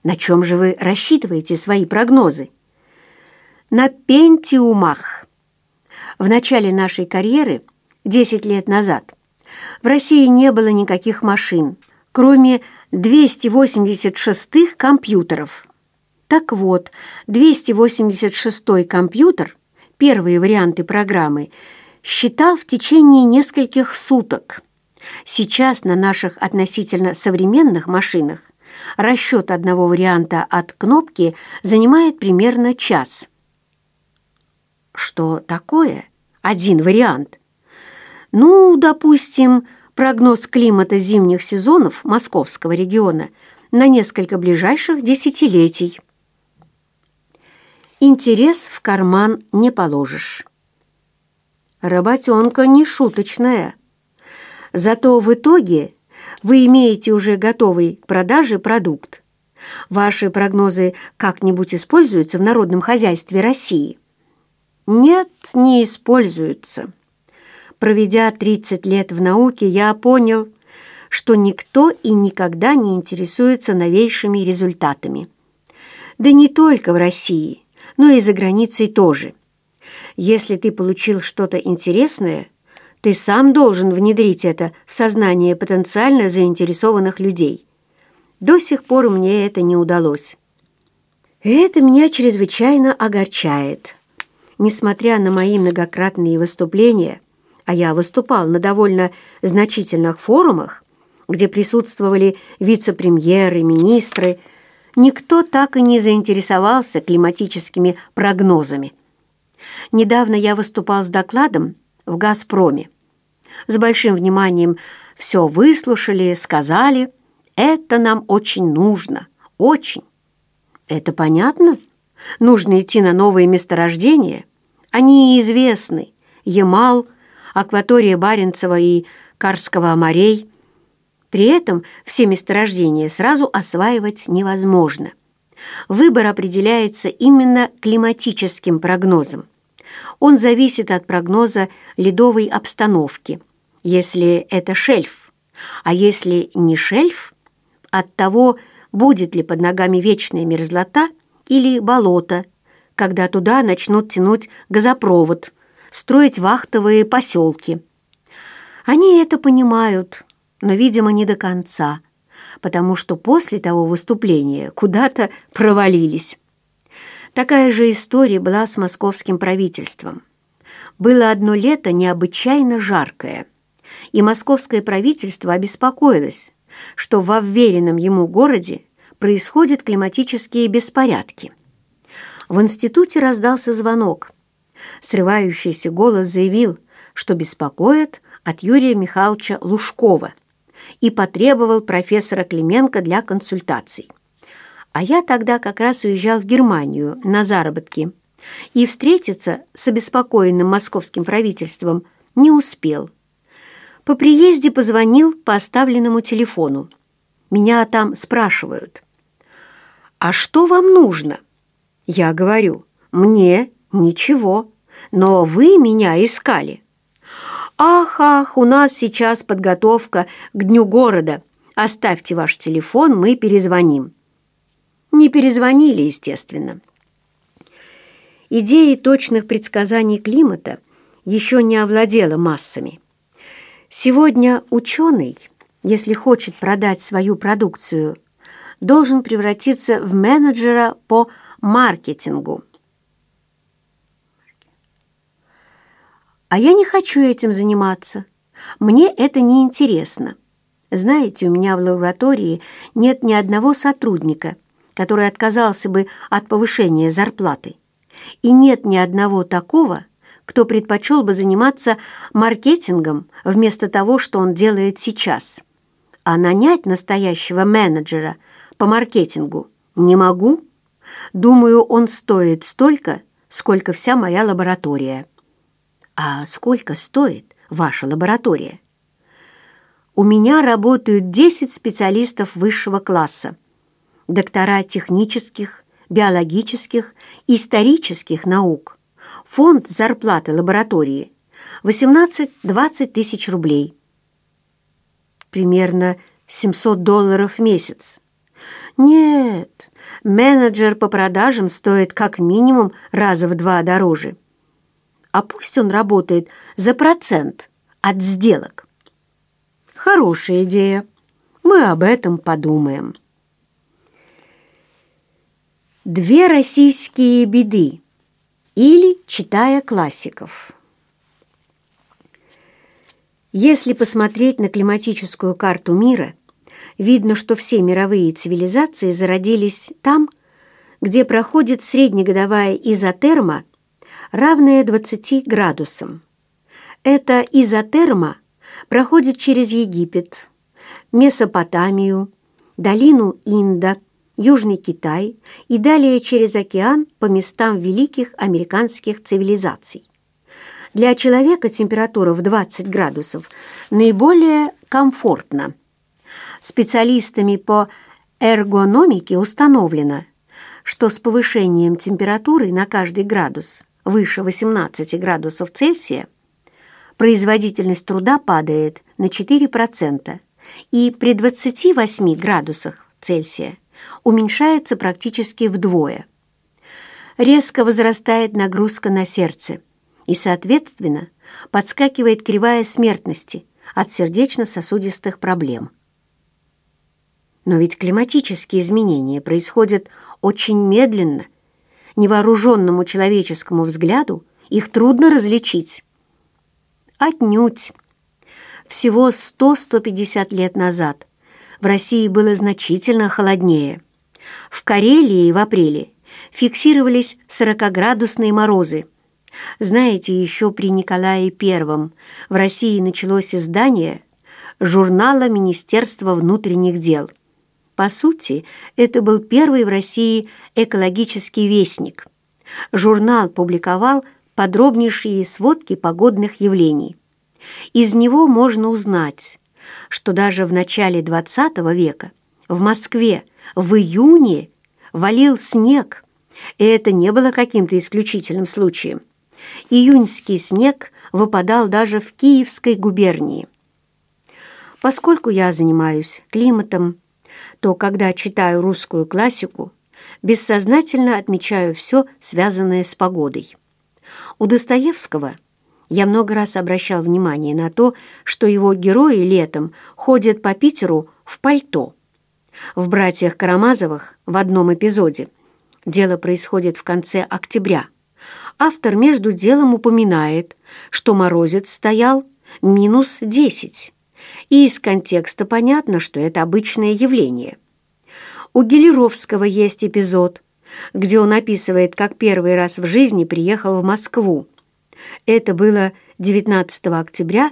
На чем же вы рассчитываете свои прогнозы? На пентиумах. В начале нашей карьеры, 10 лет назад, в России не было никаких машин, кроме 286-х компьютеров. Так вот, 286-й компьютер, первые варианты программы, считал в течение нескольких суток. Сейчас на наших относительно современных машинах расчет одного варианта от кнопки занимает примерно час. Что такое один вариант? Ну, допустим, прогноз климата зимних сезонов Московского региона на несколько ближайших десятилетий. Интерес в карман не положишь. Работенка не шуточная. Зато в итоге вы имеете уже готовый к продаже продукт. Ваши прогнозы как-нибудь используются в народном хозяйстве России? Нет, не используются. Проведя 30 лет в науке, я понял, что никто и никогда не интересуется новейшими результатами. Да не только в России, но и за границей тоже. Если ты получил что-то интересное, ты сам должен внедрить это в сознание потенциально заинтересованных людей. До сих пор мне это не удалось. И это меня чрезвычайно огорчает. Несмотря на мои многократные выступления, а я выступал на довольно значительных форумах, где присутствовали вице-премьеры, министры, никто так и не заинтересовался климатическими прогнозами. Недавно я выступал с докладом в «Газпроме». С большим вниманием все выслушали, сказали, это нам очень нужно, очень. Это понятно? Нужно идти на новые месторождения. Они известны. Ямал, акватория Баренцева и Карского морей. При этом все месторождения сразу осваивать невозможно. Выбор определяется именно климатическим прогнозом. Он зависит от прогноза ледовой обстановки, если это шельф, а если не шельф, от того, будет ли под ногами вечная мерзлота или болото, когда туда начнут тянуть газопровод, строить вахтовые поселки. Они это понимают, но, видимо, не до конца, потому что после того выступления куда-то провалились. Такая же история была с московским правительством. Было одно лето необычайно жаркое, и московское правительство обеспокоилось, что во вверенном ему городе происходят климатические беспорядки. В институте раздался звонок. Срывающийся голос заявил, что беспокоит от Юрия Михайловича Лужкова, и потребовал профессора Клименко для консультаций. А я тогда как раз уезжал в Германию на заработки и встретиться с обеспокоенным московским правительством не успел. По приезде позвонил по оставленному телефону. Меня там спрашивают: «А что вам нужно?» Я говорю: «Мне ничего, но вы меня искали». «Ах, у нас сейчас подготовка к Дню города. Оставьте ваш телефон, мы перезвоним». Не перезвонили, естественно. Идея точных предсказаний климата еще не овладела массами. Сегодня ученый, если хочет продать свою продукцию, должен превратиться в менеджера по маркетингу. А я не хочу этим заниматься. Мне это не интересно. Знаете, у меня в лаборатории нет ни одного сотрудника, который отказался бы от повышения зарплаты. И нет ни одного такого, кто предпочел бы заниматься маркетингом вместо того, что он делает сейчас. А нанять настоящего менеджера по маркетингу не могу. Думаю, он стоит столько, сколько вся моя лаборатория. А сколько стоит ваша лаборатория? У меня работают 10 специалистов высшего класса, доктора технических, биологических, исторических наук. Фонд зарплаты лаборатории 18-20 тысяч рублей. Примерно $700 в месяц. Нет, Менеджер по продажам стоит как минимум раза в 2 дороже. А пусть он работает за процент от сделок. Хорошая идея. Мы об этом подумаем. Две российские беды. Или читая классиков. Если посмотреть на климатическую карту мира, видно, что все мировые цивилизации зародились там, где проходит среднегодовая изотерма, равная 20 градусам. Эта изотерма проходит через Египет, Месопотамию, долину Инда, Южный Китай и далее через океан по местам великих американских цивилизаций. Для человека температура в 20 градусов наиболее комфортна. Специалистами по эргономике установлено, что с повышением температуры на каждый градус выше 18 градусов Цельсия производительность труда падает на 4%, и при 28 градусах Цельсия уменьшается практически вдвое. Резко возрастает нагрузка на сердце, и, соответственно, подскакивает кривая смертности от сердечно-сосудистых проблем. Но ведь климатические изменения происходят очень медленно. Невооруженному человеческому взгляду их трудно различить. Отнюдь. Всего 100-150 лет назад в России было значительно холоднее. В Карелии в апреле фиксировались 40-градусные морозы. Знаете, еще при Николае I в России началось издание журнала Министерства внутренних дел. По сути, это был первый в России экологический вестник. Журнал публиковал подробнейшие сводки погодных явлений. Из него можно узнать, что даже в начале XX века в Москве в июне валил снег, и это не было каким-то исключительным случаем. Июньский снег выпадал даже в Киевской губернии. Поскольку я занимаюсь климатом, то, когда читаю русскую классику, бессознательно отмечаю все, связанное с погодой. У Достоевского я много раз обращал внимание на то, что его герои летом ходят по Питеру в пальто. В «Братьях Карамазовых» в одном эпизоде дело происходит в конце октября. Автор между делом упоминает, что морозец стоял -10, и из контекста понятно, что это обычное явление. У Гелеровского есть эпизод, где он описывает, как первый раз в жизни приехал в Москву. Это было 19 октября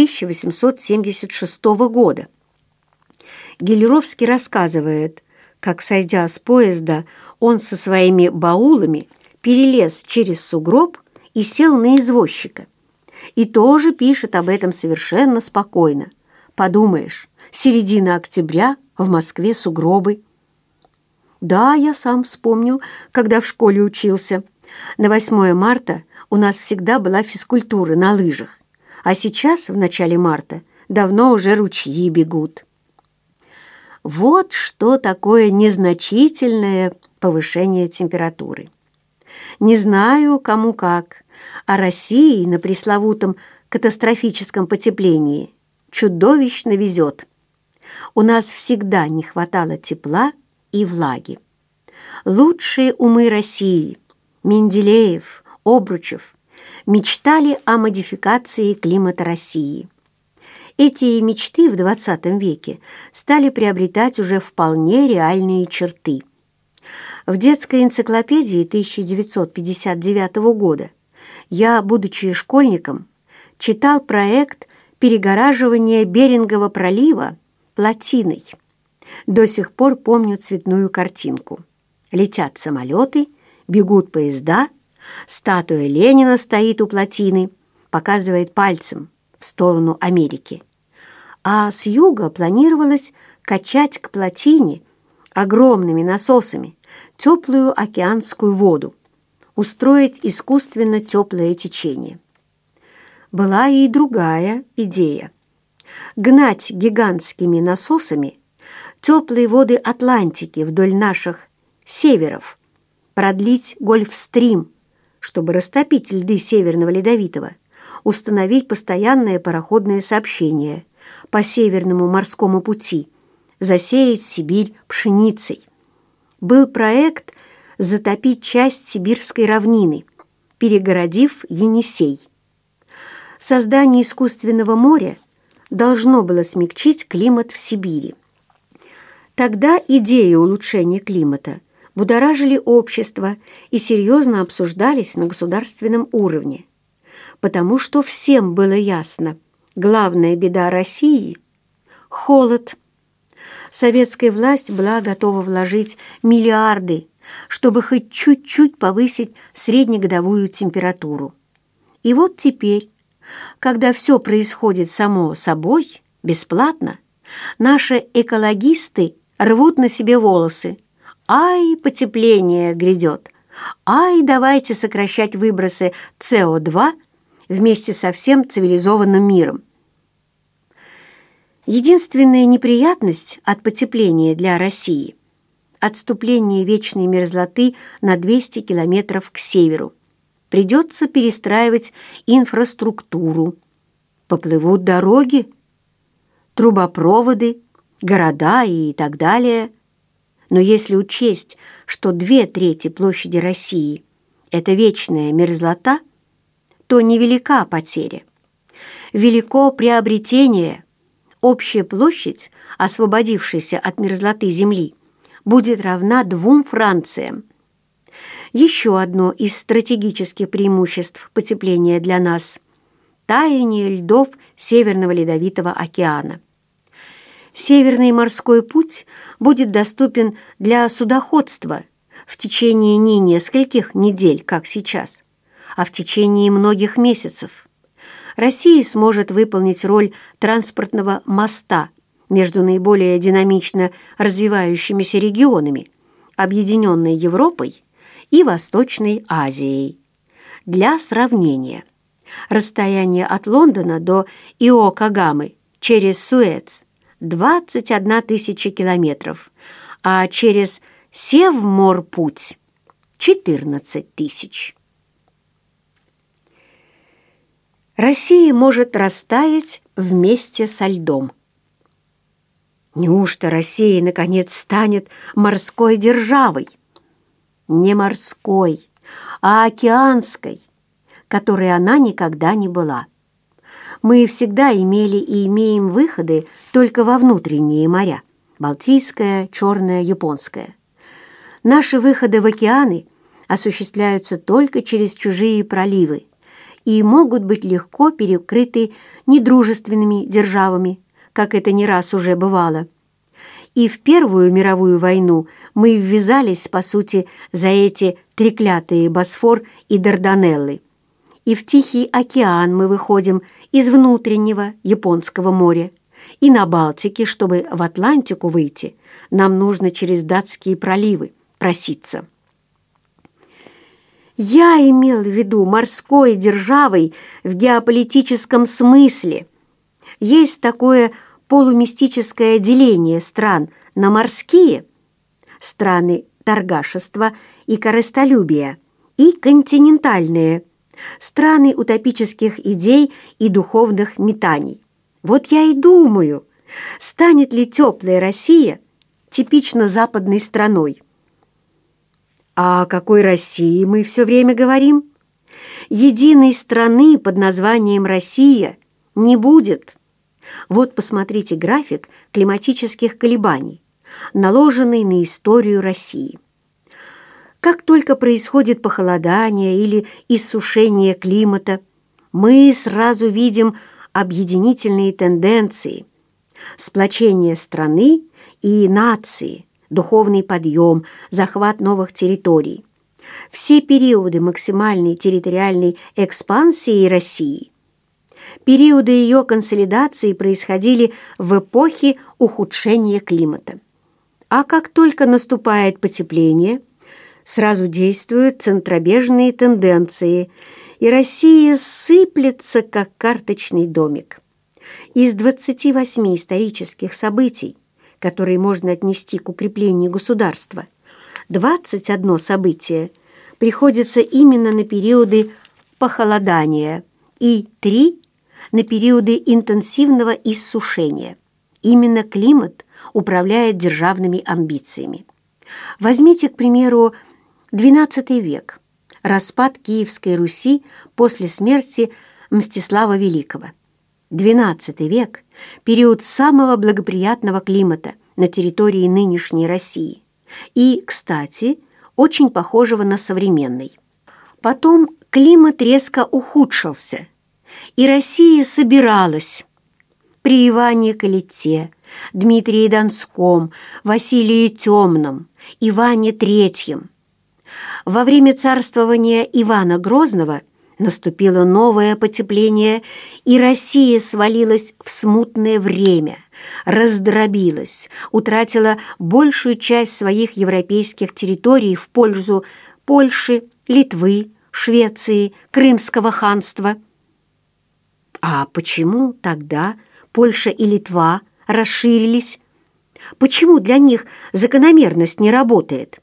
1876 года. Гелеровский рассказывает, как, сойдя с поезда, он со своими баулами перелез через сугроб и сел на извозчика. И тоже пишет об этом совершенно спокойно. Подумаешь, середина октября, в Москве сугробы. Да, я сам вспомнил, когда в школе учился. На 8 марта у нас всегда была физкультура на лыжах, а сейчас, в начале марта, давно уже ручьи бегут. Вот что такое незначительное повышение температуры. Не знаю, кому как, а России на пресловутом катастрофическом потеплении чудовищно везет. У нас всегда не хватало тепла и влаги. Лучшие умы России – Менделеев, Обручев – мечтали о модификации климата России. Эти мечты в XX веке стали приобретать уже вполне реальные черты. В детской энциклопедии 1959 года я, будучи школьником, читал проект перегораживания Берингового пролива плотиной. До сих пор помню цветную картинку. Летят самолеты, бегут поезда, статуя Ленина стоит у плотины, показывает пальцем в сторону Америки. А с юга планировалось качать к плотине огромными насосами теплую океанскую воду, устроить искусственно теплое течение. Была и другая идея – гнать гигантскими насосами теплые воды Атлантики вдоль наших северов, продлить Гольфстрим, чтобы растопить льды Северного Ледовитого, установить постоянное пароходное сообщение по Северному морскому пути, засеять Сибирь пшеницей. Был проект затопить часть Сибирской равнины, перегородив Енисей. Создание искусственного моря должно было смягчить климат в Сибири. Тогда идеи улучшения климата будоражили общество и серьезно обсуждались на государственном уровне, потому что всем было ясно, главная беда России – холод. Советская власть была готова вложить миллиарды, чтобы хоть чуть-чуть повысить среднегодовую температуру. И вот теперь, когда все происходит само собой, бесплатно, наши экологисты рвут на себе волосы. Ай, потепление грядет! Ай, давайте сокращать выбросы СО2 вместе со всем цивилизованным миром. Единственная неприятность от потепления для России – отступление вечной мерзлоты на 200 километров к северу. Придется перестраивать инфраструктуру. Поплывут дороги, трубопроводы, города и так далее. Но если учесть, что 2/3 площади России – это вечная мерзлота, то невелика потеря. Велико приобретение. Общая площадь, освободившейся от мерзлоты Земли, будет равна 2 Франциям. Еще одно из стратегических преимуществ потепления для нас – таяние льдов Северного Ледовитого океана. Северный морской путь будет доступен для судоходства в течение не нескольких недель, как сейчас, а в течение многих месяцев. Россия сможет выполнить роль транспортного моста между наиболее динамично развивающимися регионами, Объединенной Европой и Восточной Азией. Для сравнения, расстояние от Лондона до Иокогамы через Суэц – 21 тысяча километров, а через Севморпуть – 14 тысяч. Россия может растаять вместе со льдом. Неужто Россия, наконец, станет морской державой? Не морской, а океанской, которой она никогда не была. Мы всегда имели и имеем выходы только во внутренние моря – Балтийское, Черное, Японское. Наши выходы в океаны осуществляются только через чужие проливы и могут быть легко перекрыты недружественными державами, как это не раз уже бывало. И в Первую мировую войну мы ввязались, по сути, за эти треклятые Босфор и Дарданеллы. И в Тихий океан мы выходим из внутреннего Японского моря. И на Балтике, чтобы в Атлантику выйти, нам нужно через датские проливы проситься. Я имел в виду морской державой в геополитическом смысле. Есть такое полумистическое деление стран на морские, страны торгашества и корыстолюбия, и континентальные, страны утопических идей и духовных метаний. Вот я и думаю, станет ли теплая Россия типично западной страной. А о какой России мы все время говорим? Единой страны под названием «Россия» не будет. Вот посмотрите график климатических колебаний, наложенный на историю России. Как только происходит похолодание или иссушение климата, мы сразу видим объединительные тенденции, сплочение страны и нации, духовный подъем, захват новых территорий. Все периоды максимальной территориальной экспансии России, периоды ее консолидации происходили в эпохе ухудшения климата. А как только наступает потепление, сразу действуют центробежные тенденции, и Россия сыплется, как карточный домик. Из 28 исторических событий, которые можно отнести к укреплению государства, 21 событие приходится именно на периоды похолодания и 3 на периоды интенсивного иссушения. Именно климат управляет державными амбициями. Возьмите, к примеру, XII век, распад Киевской Руси после смерти Мстислава Великого. XII век – период самого благоприятного климата на территории нынешней России и, кстати, очень похожего на современный. Потом климат резко ухудшился, и Россия собиралась при Иване Калите, Дмитрии Донском, Василии Темном, Иване Третьем. Во время царствования Ивана Грозного наступило новое потепление, и Россия свалилась в смутное время, раздробилась, утратила большую часть своих европейских территорий в пользу Польши, Литвы, Швеции, Крымского ханства. А почему тогда Польша и Литва расширились? Почему для них закономерность не работает?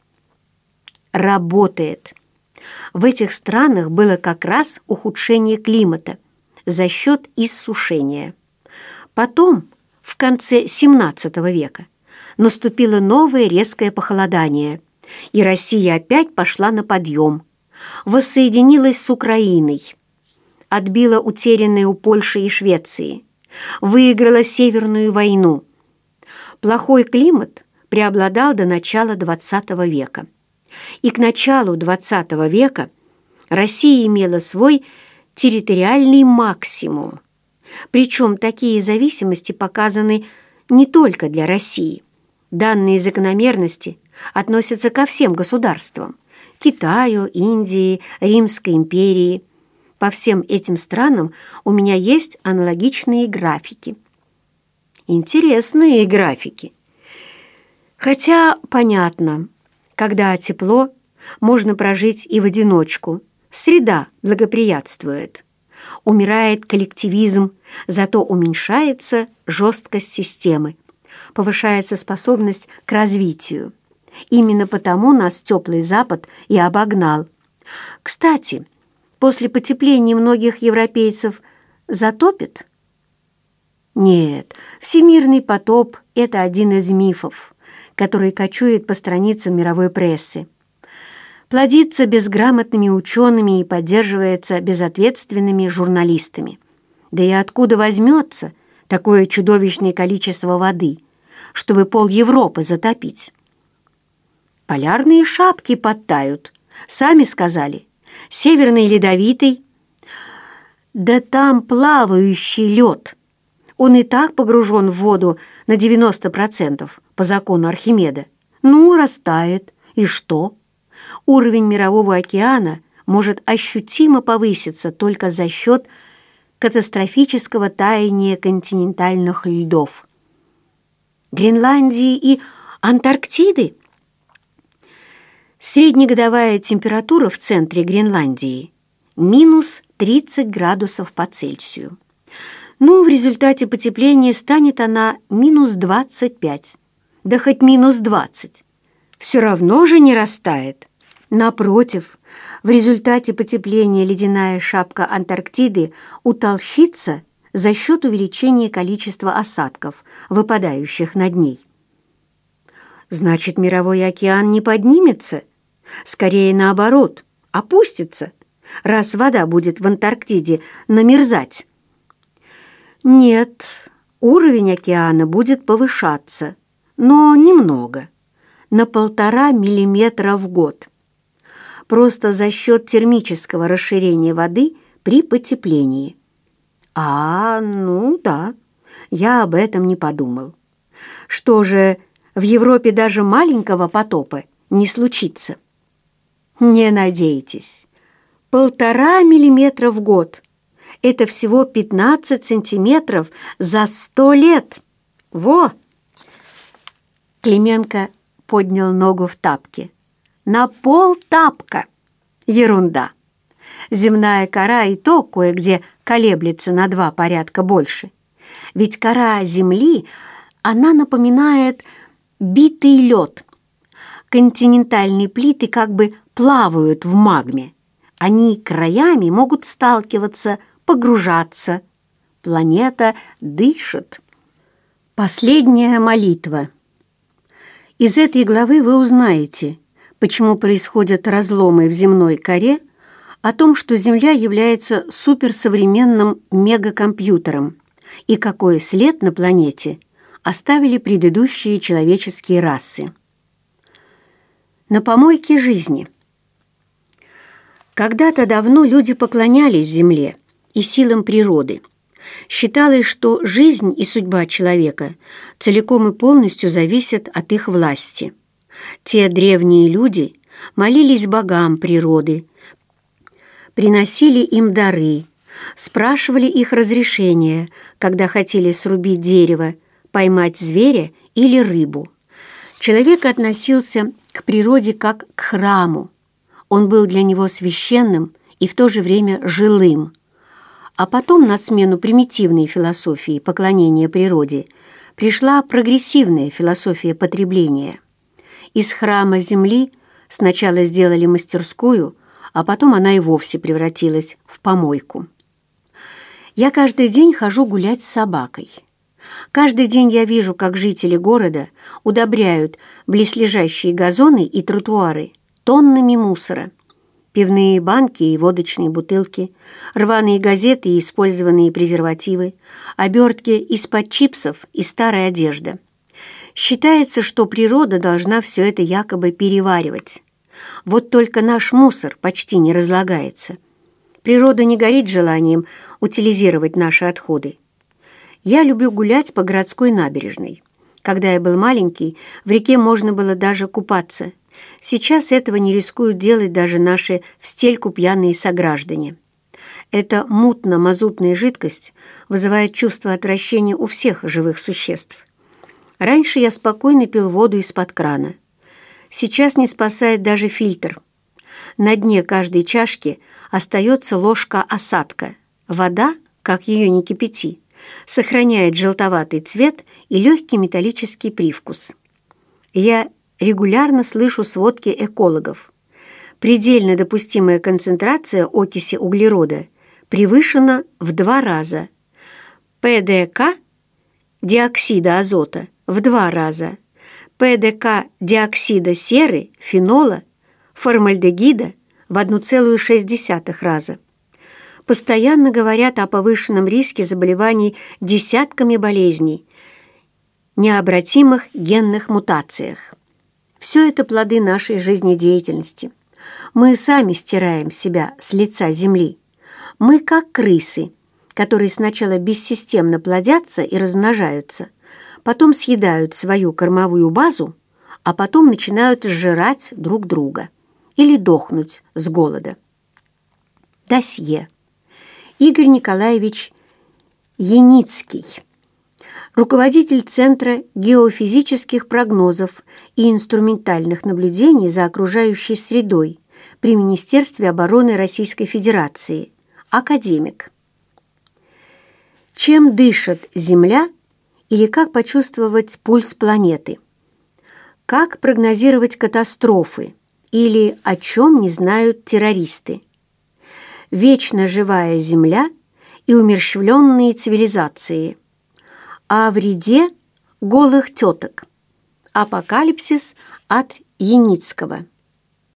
Работает. В этих странах было как раз ухудшение климата за счет иссушения. Потом, в конце XVII века, наступило новое резкое похолодание, и Россия опять пошла на подъем, воссоединилась с Украиной, отбила утерянное у Польши и Швеции, выиграла Северную войну. Плохой климат преобладал до начала XX века. И к началу XX века Россия имела свой территориальный максимум. Причем такие зависимости показаны не только для России. Данные закономерности относятся ко всем государствам – Китаю, Индии, Римской империи. По всем этим странам у меня есть аналогичные графики. Интересные графики. Хотя понятно, когда тепло, можно прожить и в одиночку. Среда благоприятствует. Умирает коллективизм, зато уменьшается жесткость системы, повышается способность к развитию. Именно потому нас теплый Запад и обогнал. Кстати, после потепления многих европейцев затопит? Нет, всемирный потоп – это один из мифов, который кочует по страницам мировой прессы. Плодится безграмотными учеными и поддерживается безответственными журналистами. Да и откуда возьмется такое чудовищное количество воды, чтобы пол Европы затопить? Полярные шапки подтают, сами сказали. Северный ледовитый. Да там плавающий лед. Он и так погружен в воду на 90% по закону Архимеда. Ну, растает. И что? Уровень Мирового океана может ощутимо повыситься только за счет катастрофического таяния континентальных льдов. Гренландии и Антарктиды? Среднегодовая температура в центре Гренландии – минус 30 градусов по Цельсию. Ну, в результате потепления станет она минус 25. Да хоть минус 20. Все равно же не растает. Напротив, в результате потепления ледяная шапка Антарктиды утолщится за счет увеличения количества осадков, выпадающих над ней. Значит, Мировой океан не поднимется? Скорее наоборот, опустится, раз вода будет в Антарктиде намерзать. Нет, уровень океана будет повышаться, но немного, на 1,5 миллиметра в год. Просто за счет термического расширения воды при потеплении. Ну да, я об этом не подумал. Что же, в Европе даже маленького потопа не случится? Не надейтесь. 1,5 миллиметра в год – это всего 15 сантиметров за 100 лет. Во! Клименко поднял ногу в тапке. На полтапка. Ерунда. Земная кора и то кое-где колеблется на 2 порядка больше. Ведь кора Земли, она напоминает битый лед. континентальные плиты как бы плавают в магме. Они краями могут сталкиваться, погружаться. Планета дышит. Последняя молитва. Из этой главы вы узнаете, почему происходят разломы в земной коре, о том, что Земля является суперсовременным мегакомпьютером и какой след на планете оставили предыдущие человеческие расы. На помойке жизни. Когда-то давно люди поклонялись Земле и силам природы. Считалось, что жизнь и судьба человека целиком и полностью зависят от их власти. Те древние люди молились богам природы, приносили им дары, спрашивали их разрешения, когда хотели срубить дерево, поймать зверя или рыбу. Человек относился к природе как к храму. Он был для него священным и в то же время жилым. А потом на смену примитивной философии поклонения природе пришла прогрессивная философия потребления. Из храма Земли сначала сделали мастерскую, а потом она и вовсе превратилась в помойку. Я каждый день хожу гулять с собакой. Каждый день я вижу, как жители города удобряют близлежащие газоны и тротуары тоннами мусора. Пивные банки и водочные бутылки, рваные газеты и использованные презервативы, обертки из-под чипсов и старая одежда. Считается, что природа должна все это якобы переваривать. Вот только наш мусор почти не разлагается. Природа не горит желанием утилизировать наши отходы. Я люблю гулять по городской набережной. Когда я был маленький, в реке можно было даже купаться. Сейчас этого не рискуют делать даже наши в стельку пьяные сограждане. Эта мутно-мазутная жидкость вызывает чувство отвращения у всех живых существ. Раньше я спокойно пил воду из-под крана. Сейчас не спасает даже фильтр. На дне каждой чашки остается ложка осадка. Вода, как ее ни кипяти, сохраняет желтоватый цвет и легкий металлический привкус. Я регулярно слышу сводки экологов. Предельно допустимая концентрация окиси углерода превышена в 2 раза. ПДК диоксида азота в 2 раза. ПДК диоксида серы, фенола, формальдегида в 1,6 раза. Постоянно говорят о повышенном риске заболеваний десятками болезней, необратимых генных мутациях. Все это плоды нашей жизнедеятельности. Мы сами стираем себя с лица земли. Мы как крысы, которые сначала бессистемно плодятся и размножаются, потом съедают свою кормовую базу, а потом начинают сжирать друг друга или дохнуть с голода. Досье. Игорь Николаевич Яницкий, руководитель Центра геофизических прогнозов и инструментальных наблюдений за окружающей средой при Министерстве обороны Российской Федерации, академик. Чем дышит Земля или как почувствовать пульс планеты? Как прогнозировать катастрофы или о чем не знают террористы? Вечно живая Земля и умерщвленные цивилизации. О вреде голых теток. Апокалипсис от Яницкого.